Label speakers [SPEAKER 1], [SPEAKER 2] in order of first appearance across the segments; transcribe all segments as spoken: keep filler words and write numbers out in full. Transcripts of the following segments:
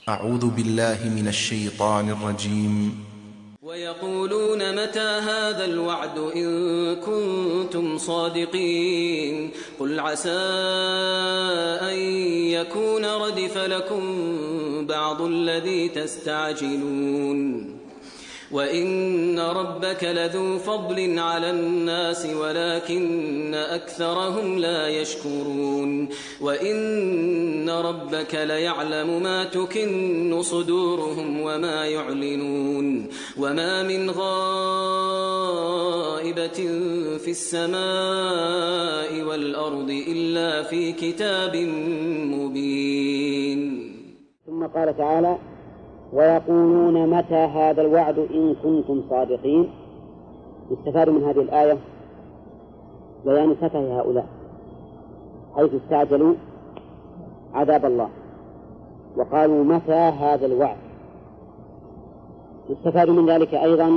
[SPEAKER 1] أعوذ بالله من الشيطان الرجيم.
[SPEAKER 2] ويقولون متى هذا الوعد إن كنتم صادقين قل عسى أن يكون ردف لكم بعض الذي تستعجلون وإن ربك لذو فضل على الناس ولكن أكثرهم لا يشكرون وإن ربك ليعلم ما تكن صدورهم وما يعلنون وما من غائبة في السماء والأرض إلا في كتاب مبين.
[SPEAKER 3] ثم قال تعالى ويقولون متى هذا الوعد إن كنتم صادقين. يستفاد من هذه الآية بيان سفه هؤلاء حيث استعجلوا عذاب الله وقالوا متى هذا الوعد. يستفاد من ذلك أيضا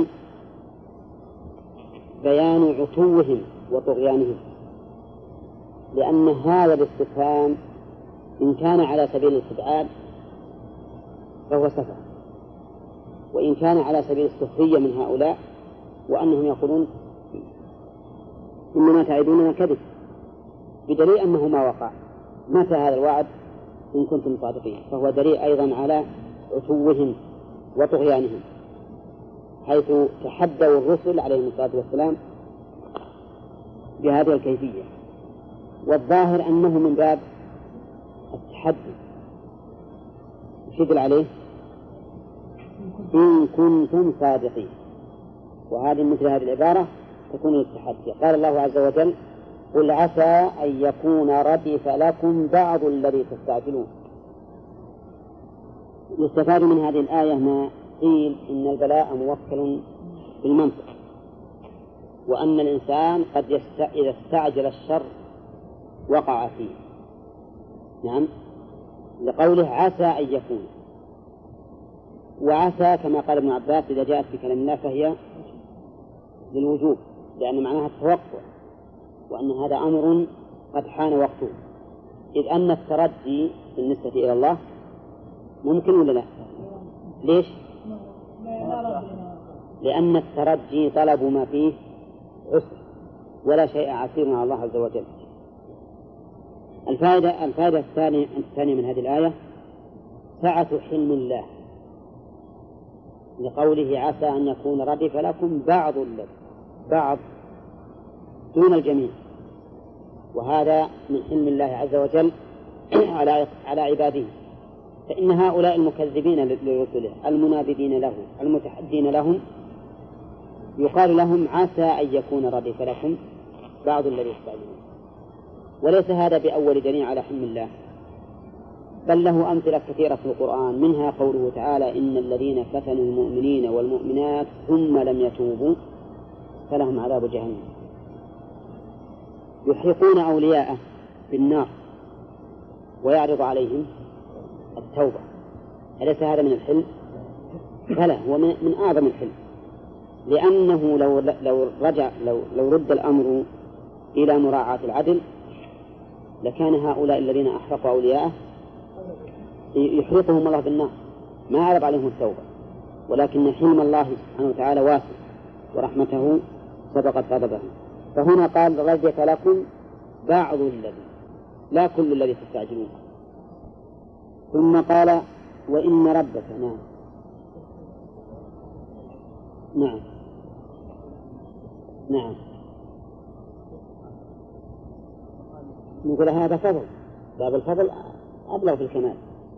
[SPEAKER 3] بيان عتوهم وطغيانهم، لأن هذا الاستفهام إن كان على سبيل الاستبعاد فهو سفه، وإن كان على سبيل السخرية من هؤلاء وأنهم يقولون إنما تعدوننا كذب، بدليل أنه ما وقع. متى هذا الوعد إن كنتم صادقين، فهو دليل أيضا على عتوهم وطغيانهم حيث تحدوا الرسل عليهم الصلاة والسلام بهذه الكيفية. والظاهر أنه من باب التحدي يشدل عليه إن كنتم صادقين، وهذه مثل هذه العبارة تكون للتحدي. قال الله عز وجل قل عسى أن يكون ردف لكم بعض الذي تستعجلون. يستفاد من هذه الآية ما قيل إن البلاء موكل بالمنطق، وأن الإنسان قد يست... إذا استعجل الشر وقع فيه. نعم، لقوله عسى أن يكون، وعسى كما قال ابن عباس إذا جاءت في كلام الله فهي للوجوب، لأن معناها التوقع، وأن هذا أمر قد حان وقته، إذ أن الترجي بالنسبة إلى الله ممكن ولا لا؟ ليش؟ لأن الترجي طلب ما فيه عسر، ولا شيء عسير على الله عز وجل. الفائدة الفائدة الثانية الثانية من هذه الآية سعة حلم الله، لقوله عسى أن يكون ردف لكم بعض الذي، بعض دون الجميع، وهذا من حلم الله عز وجل على على عباده. فإن هؤلاء المكذبين لرسله المنابذين له المتحدين لهم يقال لهم عسى أن يكون ردف لكم بعض الذي يستعجلون، وليس هذا بأول دليل على حلم الله، بل له أمثلة كثيرة في القرآن، منها قوله تعالى إن الذين فتنوا المؤمنين والمؤمنات ثم لم يتوبوا فلهم عذاب جهنم. يحرقون أولياءه بالنار ويعرض عليهم التوبة، أليس هذا من الحلم؟ بلى، هو من, من أعظم الحلم، لأنه لو لو رجع لو لو رد الأمر إلى مراعاة العدل لكان هؤلاء الذين أحرقوا أولياءه يحرقهم الله بالنار، ما عرض عليهم التوبة، ولكن حلم الله سبحانه وتعالى واسع ورحمته سبقت غضبه. فهنا قال ردف لكم بعض الذي، لا كل الذي تستعجلون. ثم قال وإن ربك. نعم نعم نعم نقول هذا فضل، باب الفضل أبلغ في الكمال.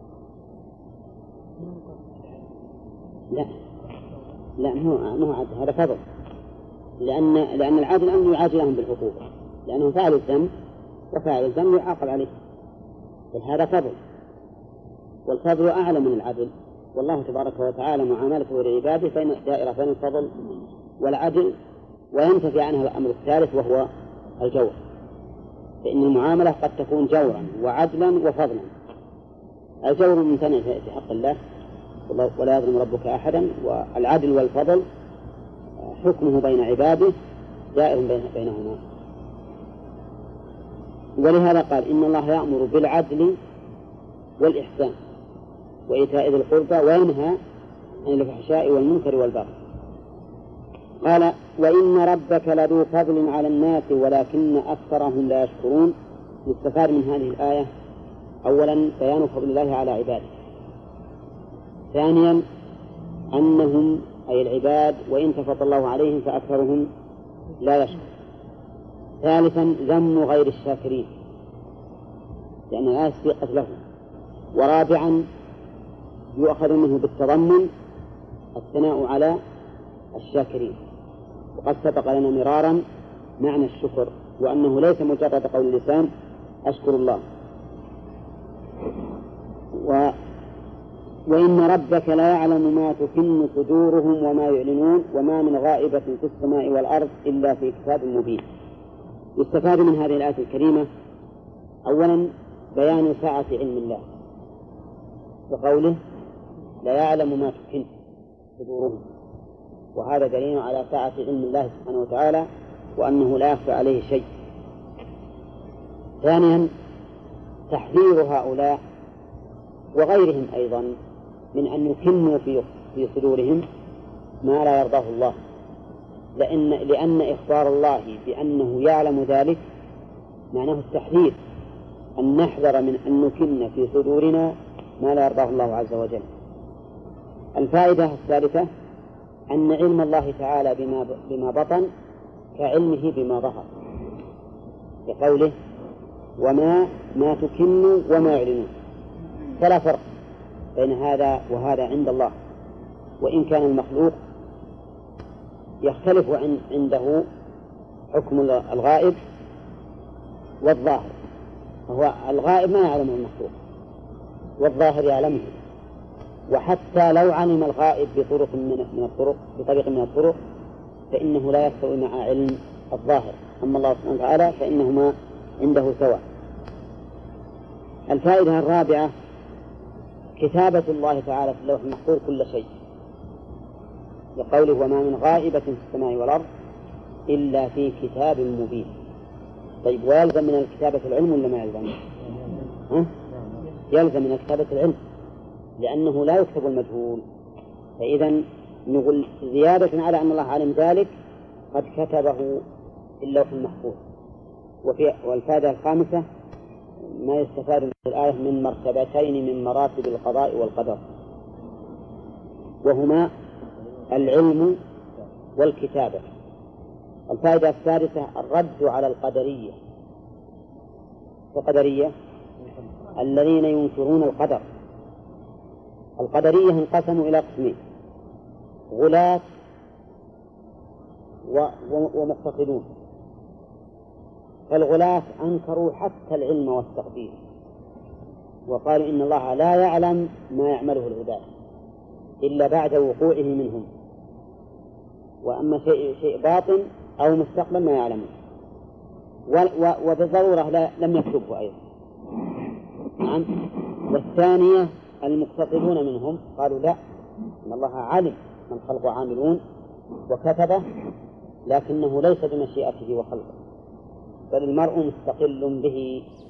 [SPEAKER 3] لا لا مو مو عدل، هذا فضل، لأن لأن العدل أن يعاجلهم بالعقوبة، لأنهم فعلوا الذنب وفاعل الذنب يعاقب عليه، بل هذا فضل، والفضل أعلى من العدل. والله تبارك وتعالى معاملته لعباده بين الدائرة بين الفضل والعدل، وينتفي عنها الأمر الثالث وهو الجور، فإن المعاملة قد تكون جورا وعدلا وفضلا. الجور ممتنع في حق الله ولا يظلم ربك أحدا، والعدل والفضل حكمه بين عباده دائر بينهما. ولهذا قال إن الله يأمر بالعدل والإحسان وإيتاء ذي القربى وينهى عن الفحشاء والمنكر والبغي. قال وإن ربك لذو فضل على الناس ولكن أكثرهم لا يشكرون. يستفاد من هذه الآية أولا بيان فضل الله على عباده، ثانيا أنهم أي العباد وإن تفضل الله عليهم فأكثرهم لا يشكر، ثالثا ذم غير الشاكرين لأن الآية سبقت له، ورابعا يؤخذ منه بالتضمن الثناء على الشاكرين. وقد سبق لنا مرارا معنى الشكر وأنه ليس مجرد قول اللسان أشكر الله. و وإن ربك لا يعلم ما تكن صدورهم وما يعلنون وما من غائبة في السماء والأرض إلا في كتاب مبين. يستفاد من هذه الآية الكريمة أولا بيان سعة علم الله بقوله لا يعلم ما تكن صدورهم، وهذا دليل على سعة علم الله سبحانه وتعالى وأنه لا يخفى عليه شيء. ثانيا تحذير هؤلاء وغيرهم أيضا من أن يكنوا في في صدورهم ما لا يرضاه الله، لأن لأن إخبار الله بأنه يعلم ذلك معناه التحذير، أن نحذر من أن نكن في صدورنا ما لا يرضاه الله عز وجل. الفائدة الثالثة أن علم الله تعالى بما بما بطن كعلمه بما ظهر، بقوله وما ما تكن وما يعلنون، فلا فرق بين هذا وهذا عند الله، وإن كان المخلوق يختلف عنده حكم الغائب والظاهر، فهو الغائب ما يعلمه المخلوق والظاهر يعلمه، وحتى لو علم الغائب بطرق من الطرق بطريق من الطرق فإنه لا يستوي مع علم الظاهر، أما الله سبحانه وتعالى فإنهما عنده سواء. الفائدة الرابعة كتابة الله تعالى في اللوح المحفوظ كل شيء، لقوله وما من غائبة في السماء والأرض إلا في كتاب مبين. طيب ويلزم من الكتابة العلم ولا ما يلزم؟ ها؟ يلزم من الكتابة العلم لأنه لا يكتب المجهول، فإذا نقول زيادة على أن الله علم ذلك قد كتبه في اللوح المحفوظ. وفي والفائدة الخامسة ما يستفاد من الآية من مرتبتين من مراتب القضاء والقدر، وهما العلم والكتابة. الفائدة الثالثة الرد على القدرية، القدرية الذين ينكرون القدر. القدرية انقسموا إلى قسمين، غلاة ومقتصدون. فالغلاة أنكروا حتى العلم والتقدير، وقالوا إن الله لا يعلم ما يعمله العباد إلا بعد وقوعه منهم، وأما شيء, شيء باطن أو مستقبل ما يعلمه، وبالضرورة لا لم يكتبه أيضا. نعم. والثانية المقتصدون منهم قالوا لا، إن الله علم من خلقه عاملون وكتبه، لكنه ليس بمشيئته وخلقه، بل المرء مستقل به